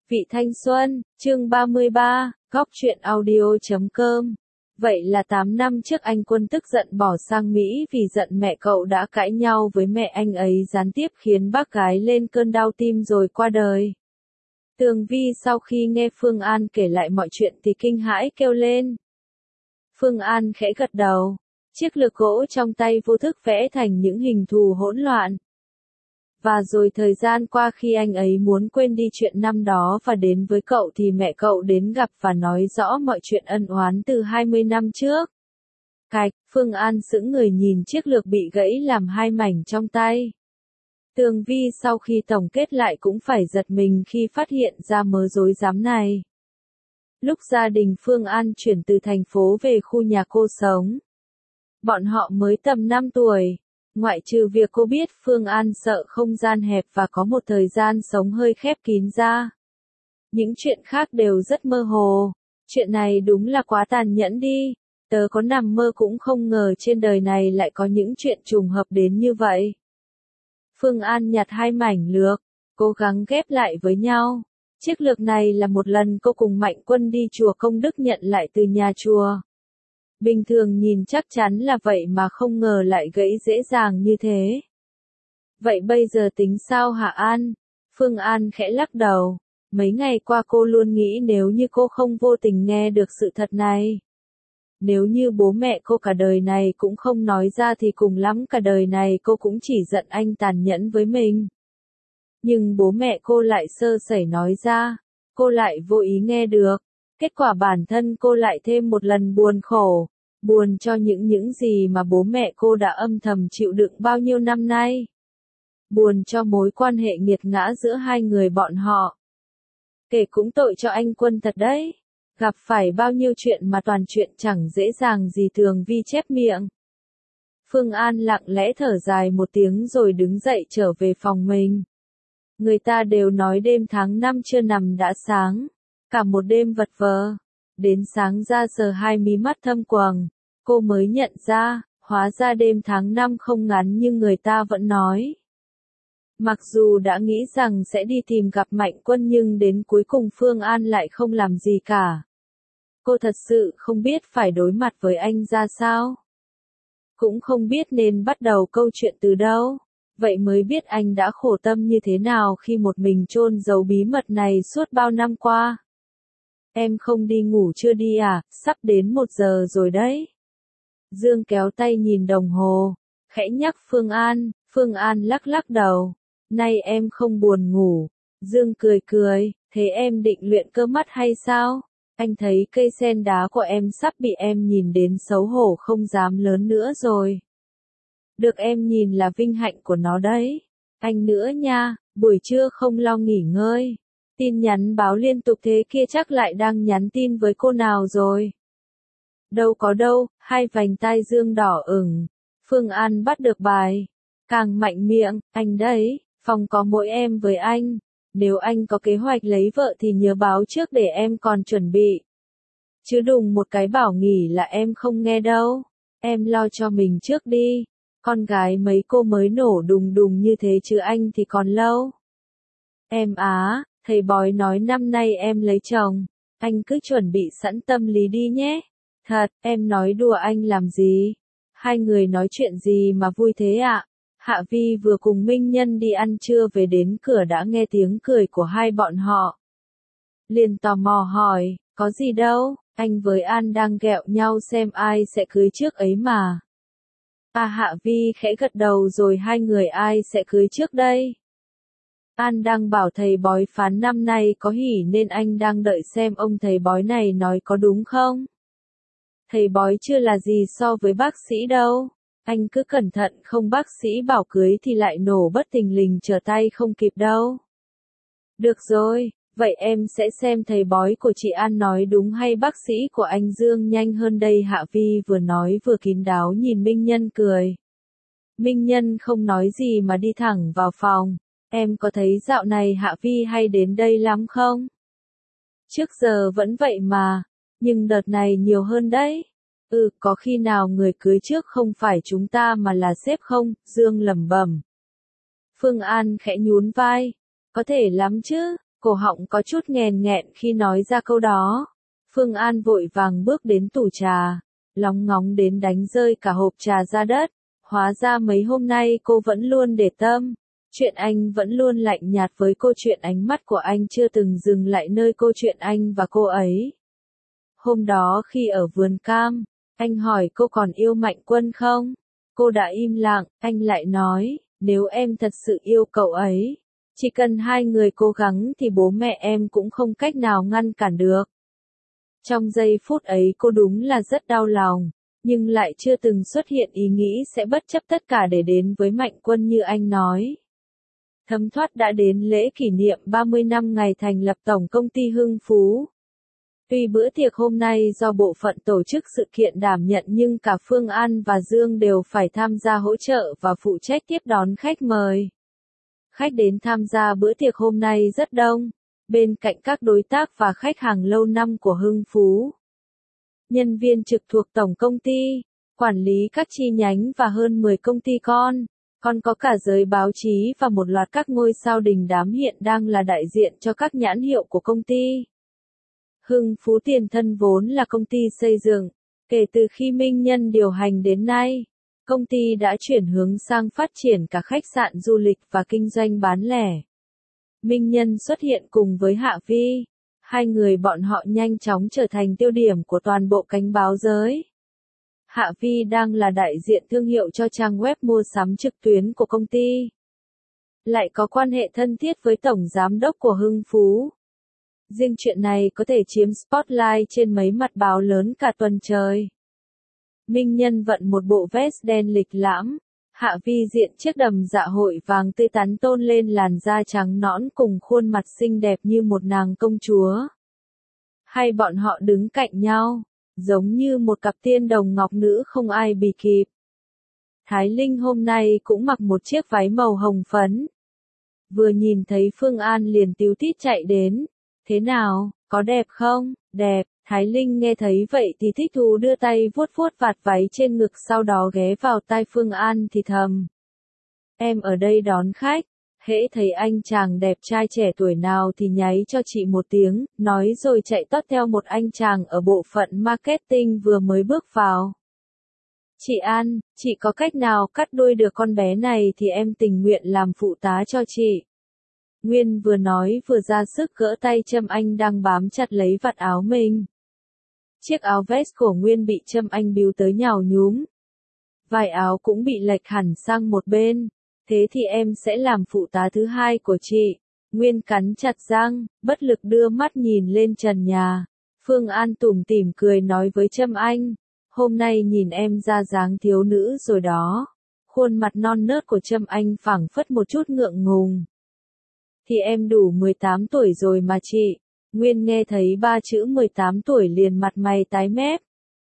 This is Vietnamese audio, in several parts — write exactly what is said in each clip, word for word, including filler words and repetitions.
Vị thanh xuân, chương ba mươi ba, góc truyện audio chấm com. Vậy là tám năm trước anh Quân tức giận bỏ sang Mỹ vì giận mẹ cậu đã cãi nhau với mẹ anh ấy gián tiếp khiến bác gái lên cơn đau tim rồi qua đời. Tường Vi sau khi nghe Phương An kể lại mọi chuyện thì kinh hãi kêu lên. Phương An khẽ gật đầu. Chiếc lược gỗ trong tay vô thức vẽ thành những hình thù hỗn loạn. Và rồi thời gian qua khi anh ấy muốn quên đi chuyện năm đó và đến với cậu thì mẹ cậu đến gặp và nói rõ mọi chuyện ân oán từ hai mươi năm trước. Cạch, Phương An sững người nhìn chiếc lược bị gãy làm hai mảnh trong tay. Tường Vi sau khi tổng kết lại cũng phải giật mình khi phát hiện ra mớ rối rắm này. Lúc gia đình Phương An chuyển từ thành phố về khu nhà cô sống, bọn họ mới tầm năm tuổi. Ngoại trừ việc cô biết Phương An sợ không gian hẹp và có một thời gian sống hơi khép kín ra. Những chuyện khác đều rất mơ hồ. Chuyện này đúng là quá tàn nhẫn đi. Tớ có nằm mơ cũng không ngờ trên đời này lại có những chuyện trùng hợp đến như vậy. Phương An nhặt hai mảnh lược, cố gắng ghép lại với nhau. Chiếc lược này là một lần cô cùng Mạnh Quân đi chùa Công Đức nhận lại từ nhà chùa. Bình thường nhìn chắc chắn là vậy mà không ngờ lại gãy dễ dàng như thế. Vậy bây giờ tính sao hả An? Phương An khẽ lắc đầu. Mấy ngày qua cô luôn nghĩ nếu như cô không vô tình nghe được sự thật này. Nếu như bố mẹ cô cả đời này cũng không nói ra thì cùng lắm cả đời này cô cũng chỉ giận anh tàn nhẫn với mình. Nhưng bố mẹ cô lại sơ sẩy nói ra, cô lại vô ý nghe được. Kết quả bản thân cô lại thêm một lần buồn khổ, buồn cho những những gì mà bố mẹ cô đã âm thầm chịu đựng bao nhiêu năm nay. Buồn cho mối quan hệ nghiệt ngã giữa hai người bọn họ. Kể cũng tội cho anh Quân thật đấy. Gặp phải bao nhiêu chuyện mà toàn chuyện chẳng dễ dàng gì. Tường Vi chép miệng. Phương An lặng lẽ thở dài một tiếng rồi đứng dậy trở về phòng mình. Người ta đều nói đêm tháng năm chưa nằm đã sáng. Cả một đêm vật vờ. Đến sáng ra giờ hai mí mắt thâm quầng. Cô mới nhận ra, hóa ra đêm tháng năm không ngắn như người ta vẫn nói. Mặc dù đã nghĩ rằng sẽ đi tìm gặp Mạnh Quân nhưng đến cuối cùng Phương An lại không làm gì cả. Cô thật sự không biết phải đối mặt với anh ra sao. Cũng không biết nên bắt đầu câu chuyện từ đâu. Vậy mới biết anh đã khổ tâm như thế nào khi một mình chôn giấu bí mật này suốt bao năm qua. Em không đi ngủ chưa đi à, sắp đến một giờ rồi đấy. Dương kéo tay nhìn đồng hồ, khẽ nhắc Phương An. Phương An lắc lắc đầu. Nay em không buồn ngủ. Dương cười cười, thế em định luyện cơ mắt hay sao? Anh thấy cây sen đá của em sắp bị em nhìn đến xấu hổ không dám lớn nữa rồi. Được em nhìn là vinh hạnh của nó đấy. Anh nữa nha, buổi trưa không lo nghỉ ngơi. Tin nhắn báo liên tục thế kia chắc lại đang nhắn tin với cô nào rồi. Đâu có đâu, hai vành tai Dương đỏ ửng. Phương An bắt được bài. Càng mạnh miệng, anh đấy, phòng có mỗi em với anh. Nếu anh có kế hoạch lấy vợ thì nhớ báo trước để em còn chuẩn bị. Chứ đùng một cái bảo nghỉ là em không nghe đâu. Em lo cho mình trước đi. Con gái mấy cô mới nổ đùng đùng như thế chứ anh thì còn lâu. Em á, thầy bói nói năm nay em lấy chồng. Anh cứ chuẩn bị sẵn tâm lý đi nhé. Thật, em nói đùa anh làm gì? Hai người nói chuyện gì mà vui thế ạ? Hạ Vi vừa cùng Minh Nhân đi ăn trưa về đến cửa đã nghe tiếng cười của hai bọn họ. Liền tò mò hỏi, có gì đâu, anh với An đang ghẹo nhau xem ai sẽ cưới trước ấy mà. À Hạ Vi khẽ gật đầu rồi hai người ai sẽ cưới trước đây? An đang bảo thầy bói phán năm nay có hỉ nên anh đang đợi xem ông thầy bói này nói có đúng không? Thầy bói chưa là gì so với bác sĩ đâu. Anh cứ cẩn thận không bác sĩ bảo cưới thì lại nổ bất thình lình trở tay không kịp đâu. Được rồi, vậy em sẽ xem thầy bói của chị An nói đúng hay bác sĩ của anh Dương nhanh hơn đây. Hạ Vi vừa nói vừa kín đáo nhìn Minh Nhân cười. Minh Nhân không nói gì mà đi thẳng vào phòng. Em có thấy dạo này Hạ Vi hay đến đây lắm không? Trước giờ vẫn vậy mà, nhưng đợt này nhiều hơn đấy. Ừ, có khi nào người cưới trước không phải chúng ta mà là sếp không? Dương lẩm bẩm. Phương An khẽ nhún vai. Có thể lắm chứ, Cổ họng có chút nghèn nghẹn khi nói ra câu đó. Phương An vội vàng bước đến tủ trà, lóng ngóng đến đánh rơi cả hộp trà ra đất. Hóa ra mấy hôm nay cô vẫn luôn để tâm. Chuyện anh vẫn luôn lạnh nhạt với cô, chuyện ánh mắt của anh chưa từng dừng lại nơi cô, chuyện anh và cô ấy. Hôm đó khi ở vườn cam, anh hỏi cô còn yêu Mạnh Quân không? Cô đã im lặng, anh lại nói, nếu em thật sự yêu cậu ấy, chỉ cần hai người cố gắng thì bố mẹ em cũng không cách nào ngăn cản được. Trong giây phút ấy cô đúng là rất đau lòng, nhưng lại chưa từng xuất hiện ý nghĩ sẽ bất chấp tất cả để đến với Mạnh Quân như anh nói. Thấm thoát đã đến lễ kỷ niệm ba mươi năm ngày thành lập Tổng Công ty Hưng Phú. Tuy bữa tiệc hôm nay do bộ phận tổ chức sự kiện đảm nhận nhưng cả Phương An và Dương đều phải tham gia hỗ trợ và phụ trách tiếp đón khách mời. Khách đến tham gia bữa tiệc hôm nay rất đông, bên cạnh các đối tác và khách hàng lâu năm của Hưng Phú. Nhân viên trực thuộc Tổng Công ty, quản lý các chi nhánh và hơn mười công ty con, còn có cả giới báo chí và một loạt các ngôi sao đình đám hiện đang là đại diện cho các nhãn hiệu của công ty. Hưng Phú tiền thân vốn là công ty xây dựng, kể từ khi Minh Nhân điều hành đến nay, công ty đã chuyển hướng sang phát triển cả khách sạn du lịch và kinh doanh bán lẻ. Minh Nhân xuất hiện cùng với Hạ Vi, hai người bọn họ nhanh chóng trở thành tiêu điểm của toàn bộ cánh báo giới. Hạ Vi đang là đại diện thương hiệu cho trang web mua sắm trực tuyến của công ty. Lại có quan hệ thân thiết với tổng giám đốc của Hưng Phú. Riêng chuyện này có thể chiếm spotlight trên mấy mặt báo lớn cả tuần trời. Minh Nhân vận một bộ vest đen lịch lãm, Hạ Vi diện chiếc đầm dạ hội vàng tươi tắn tôn lên làn da trắng nõn cùng khuôn mặt xinh đẹp như một nàng công chúa. Hai bọn họ đứng cạnh nhau, giống như một cặp tiên đồng ngọc nữ không ai bì kịp. Thái Linh hôm nay cũng mặc một chiếc váy màu hồng phấn. Vừa nhìn thấy Phương An liền tíu tít chạy đến. Thế nào, có đẹp không? Đẹp. Thái Linh nghe thấy vậy thì thích thú đưa tay vuốt vuốt vạt váy trên ngực, sau đó ghé vào tai Phương An thì thầm. Em ở đây đón khách, hễ thấy anh chàng đẹp trai trẻ tuổi nào thì nháy cho chị một tiếng, nói rồi chạy tót theo một anh chàng ở bộ phận marketing vừa mới bước vào. Chị An, chị có cách nào cắt đuôi được con bé này thì em tình nguyện làm phụ tá cho chị. Nguyên vừa nói vừa ra sức gỡ tay Trâm Anh đang bám chặt lấy vạt áo mình. Chiếc áo vest của Nguyên bị Trâm Anh bíu tới nhào nhúm. Vải áo cũng bị lệch hẳn sang một bên. Thế thì em sẽ làm phụ tá thứ hai của chị. Nguyên cắn chặt răng, bất lực đưa mắt nhìn lên trần nhà. Phương An tủm tỉm cười nói với Trâm Anh. Hôm nay nhìn em ra dáng thiếu nữ rồi đó. Khuôn mặt non nớt của Trâm Anh phảng phất một chút ngượng ngùng. Thì em đủ mười tám tuổi rồi mà chị. Nguyên nghe thấy ba chữ mười tám tuổi liền mặt mày tái mép.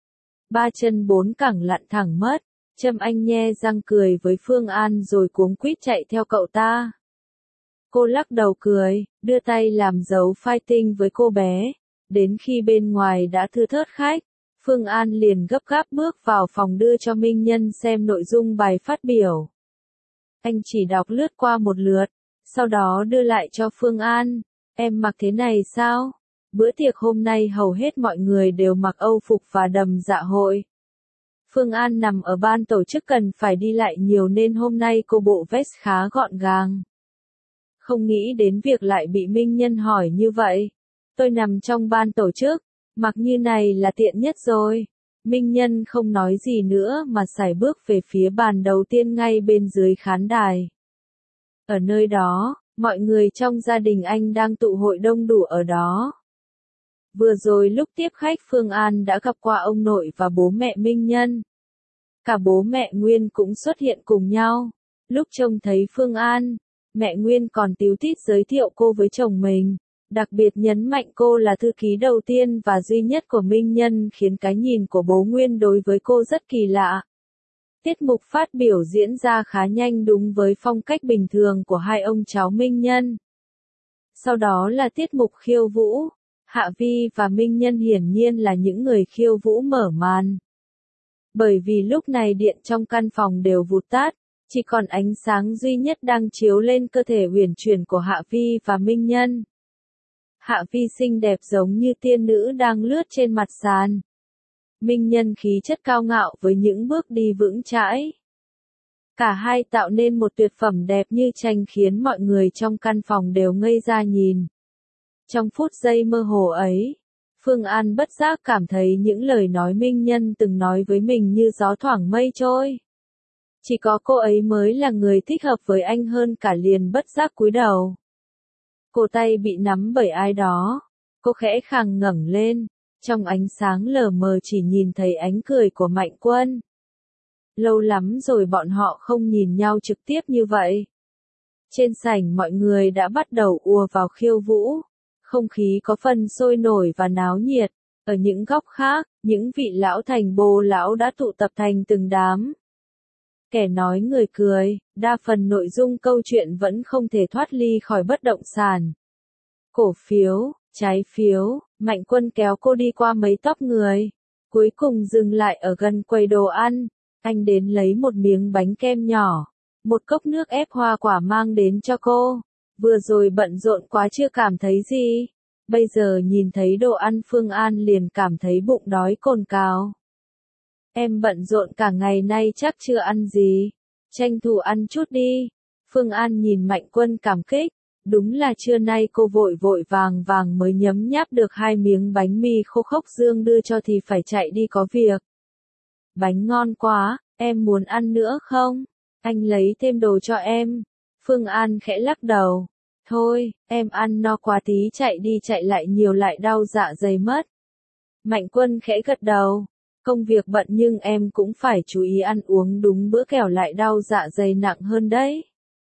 Ba chân bốn cẳng lặn thẳng mất. Trâm Anh nhe răng cười với Phương An rồi cuống quýt chạy theo cậu ta. Cô lắc đầu cười, đưa tay làm dấu fighting với cô bé. Đến khi bên ngoài đã thưa thớt khách, Phương An liền gấp gáp bước vào phòng đưa cho Minh Nhân xem nội dung bài phát biểu. Anh chỉ đọc lướt qua một lượt, sau đó đưa lại cho Phương An. Em mặc thế này sao? Bữa tiệc hôm nay hầu hết mọi người đều mặc Âu phục và đầm dạ hội. Phương An nằm ở ban tổ chức cần phải đi lại nhiều nên hôm nay cô bộ vest khá gọn gàng. Không nghĩ đến việc lại bị Minh Nhân hỏi như vậy. Tôi nằm trong ban tổ chức, mặc như này là tiện nhất rồi. Minh Nhân không nói gì nữa mà sải bước về phía bàn đầu tiên ngay bên dưới khán đài. Ở nơi đó, mọi người trong gia đình anh đang tụ hội đông đủ ở đó. Vừa rồi lúc tiếp khách Phương An đã gặp qua ông nội và bố mẹ Minh Nhân. Cả bố mẹ Nguyên cũng xuất hiện cùng nhau. Lúc trông thấy Phương An, mẹ Nguyên còn tíu tít giới thiệu cô với chồng mình. Đặc biệt nhấn mạnh cô là thư ký đầu tiên và duy nhất của Minh Nhân khiến cái nhìn của bố Nguyên đối với cô rất kỳ lạ. Tiết mục phát biểu diễn ra khá nhanh đúng với phong cách bình thường của hai ông cháu Minh Nhân. Sau đó là tiết mục khiêu vũ. Hạ Vi và Minh Nhân hiển nhiên là những người khiêu vũ mở màn. Bởi vì lúc này điện trong căn phòng đều vụt tắt, chỉ còn ánh sáng duy nhất đang chiếu lên cơ thể uyển chuyển của Hạ Vi và Minh Nhân. Hạ Vi xinh đẹp giống như tiên nữ đang lướt trên mặt sàn. Minh Nhân khí chất cao ngạo với những bước đi vững chãi. Cả hai tạo nên một tuyệt phẩm đẹp như tranh khiến mọi người trong căn phòng đều ngây ra nhìn. Trong phút giây mơ hồ ấy, Phương An bất giác cảm thấy những lời nói Minh Nhân từng nói với mình như gió thoảng mây trôi. Chỉ có cô ấy mới là người thích hợp với anh hơn cả, liền bất giác cúi đầu. Cổ tay bị nắm bởi ai đó. Cô khẽ khàng ngẩng lên, trong ánh sáng lờ mờ chỉ nhìn thấy ánh cười của Mạnh Quân. Lâu lắm rồi bọn họ không nhìn nhau trực tiếp như vậy. Trên sảnh mọi người đã bắt đầu ùa vào khiêu vũ. Không khí có phần sôi nổi và náo nhiệt. Ở những góc khác, những vị lão thành bồ lão đã tụ tập thành từng đám. Kẻ nói người cười, đa phần nội dung câu chuyện vẫn không thể thoát ly khỏi bất động sản. Cổ phiếu, trái phiếu, Mạnh Quân kéo cô đi qua mấy tốp người. Cuối cùng dừng lại ở gần quầy đồ ăn. Anh đến lấy một miếng bánh kem nhỏ, một cốc nước ép hoa quả mang đến cho cô. Vừa rồi bận rộn quá chưa cảm thấy gì. Bây giờ nhìn thấy đồ ăn Phương An liền cảm thấy bụng đói cồn cào. Em bận rộn cả ngày nay chắc chưa ăn gì. Tranh thủ ăn chút đi. Phương An nhìn Mạnh Quân cảm kích. Đúng là trưa nay cô vội vội vàng vàng mới nhấm nháp được hai miếng bánh mì khô khốc Dương đưa cho thì phải chạy đi có việc. Bánh ngon quá, em muốn ăn nữa không? Anh lấy thêm đồ cho em. Phương An khẽ lắc đầu. Thôi, em ăn no quá tí chạy đi chạy lại nhiều lại đau dạ dày mất. Mạnh Quân khẽ gật đầu. Công việc bận nhưng em cũng phải chú ý ăn uống đúng bữa kẻo lại đau dạ dày nặng hơn đấy.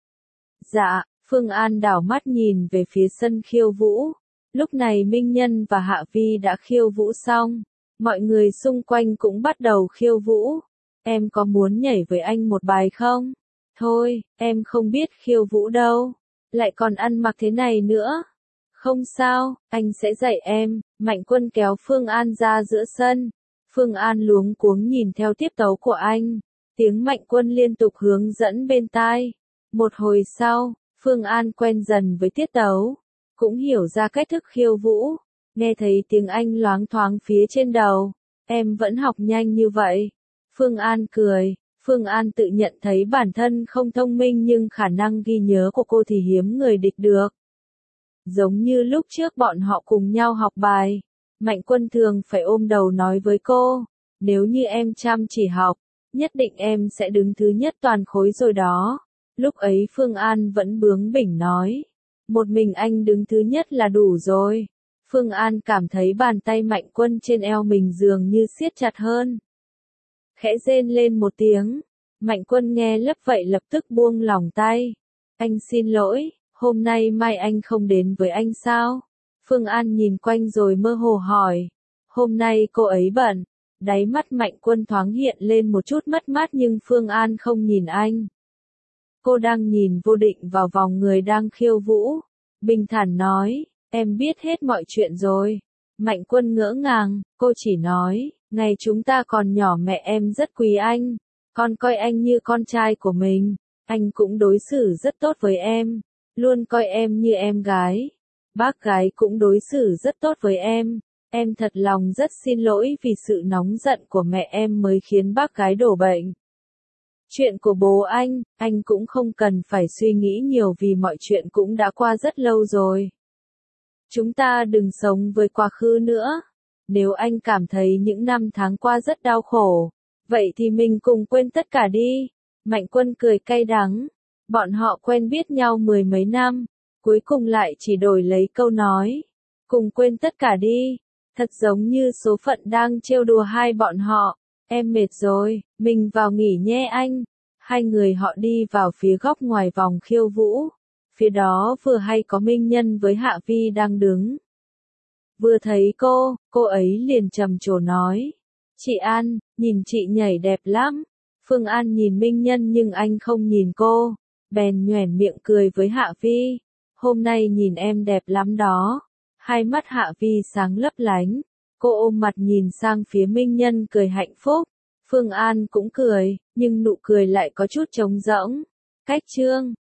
Dạ, Phương An đảo mắt nhìn về phía sân khiêu vũ. Lúc này Minh Nhân và Hạ Vi đã khiêu vũ xong. Mọi người xung quanh cũng bắt đầu khiêu vũ. Em có muốn nhảy với anh một bài không? Thôi, em không biết khiêu vũ đâu. Lại còn ăn mặc thế này nữa. Không sao, anh sẽ dạy em. Mạnh Quân kéo Phương An ra giữa sân. Phương An luống cuống nhìn theo tiết tấu của anh. Tiếng Mạnh Quân liên tục hướng dẫn bên tai. Một hồi sau, Phương An quen dần với tiết tấu. Cũng hiểu ra cách thức khiêu vũ. Nghe thấy tiếng Anh loáng thoáng phía trên đầu. Em vẫn học nhanh như vậy. Phương An cười. Phương An tự nhận thấy bản thân không thông minh nhưng khả năng ghi nhớ của cô thì hiếm người địch được. Giống như lúc trước bọn họ cùng nhau học bài. Mạnh Quân thường phải ôm đầu nói với cô. Nếu như em chăm chỉ học, nhất định em sẽ đứng thứ nhất toàn khối rồi đó. Lúc ấy Phương An vẫn bướng bỉnh nói. Một mình anh đứng thứ nhất là đủ rồi. Phương An cảm thấy bàn tay Mạnh Quân trên eo mình dường như siết chặt hơn. Khẽ rên lên một tiếng. Mạnh Quân nghe lấp vậy lập tức buông lỏng tay. Anh xin lỗi, hôm nay mai anh không đến với anh sao? Phương An nhìn quanh rồi mơ hồ hỏi. Hôm nay cô ấy bận. Đáy mắt Mạnh Quân thoáng hiện lên một chút mất mát nhưng Phương An không nhìn anh. Cô đang nhìn vô định vào vòng người đang khiêu vũ. Bình thản nói, em biết hết mọi chuyện rồi. Mạnh Quân ngỡ ngàng, cô chỉ nói, ngày chúng ta còn nhỏ mẹ em rất quý anh. Con coi anh như con trai của mình. Anh cũng đối xử rất tốt với em. Luôn coi em như em gái. Bác gái cũng đối xử rất tốt với em. Em thật lòng rất xin lỗi vì sự nóng giận của mẹ em mới khiến bác gái đổ bệnh. Chuyện của bố anh, anh cũng không cần phải suy nghĩ nhiều vì mọi chuyện cũng đã qua rất lâu rồi. Chúng ta đừng sống với quá khứ nữa. Nếu anh cảm thấy những năm tháng qua rất đau khổ, vậy thì mình cùng quên tất cả đi. Mạnh Quân cười cay đắng. Bọn họ quen biết nhau mười mấy năm, cuối cùng lại chỉ đổi lấy câu nói. Cùng quên tất cả đi. Thật giống như số phận đang trêu đùa hai bọn họ. Em mệt rồi, mình vào nghỉ nhé anh. Hai người họ đi vào phía góc ngoài vòng khiêu vũ. Phía đó vừa hay có Minh Nhân với Hạ Vi đang đứng. Vừa thấy cô, cô ấy liền trầm trồ nói. Chị An, nhìn chị nhảy đẹp lắm. Phương An nhìn Minh Nhân nhưng anh không nhìn cô. Bèn nhoẻn miệng cười với Hạ Vi. Hôm nay nhìn em đẹp lắm đó. Hai mắt Hạ Vi sáng lấp lánh. Cô ôm mặt nhìn sang phía Minh Nhân cười hạnh phúc. Phương An cũng cười, nhưng nụ cười lại có chút trống rỗng. Cách chương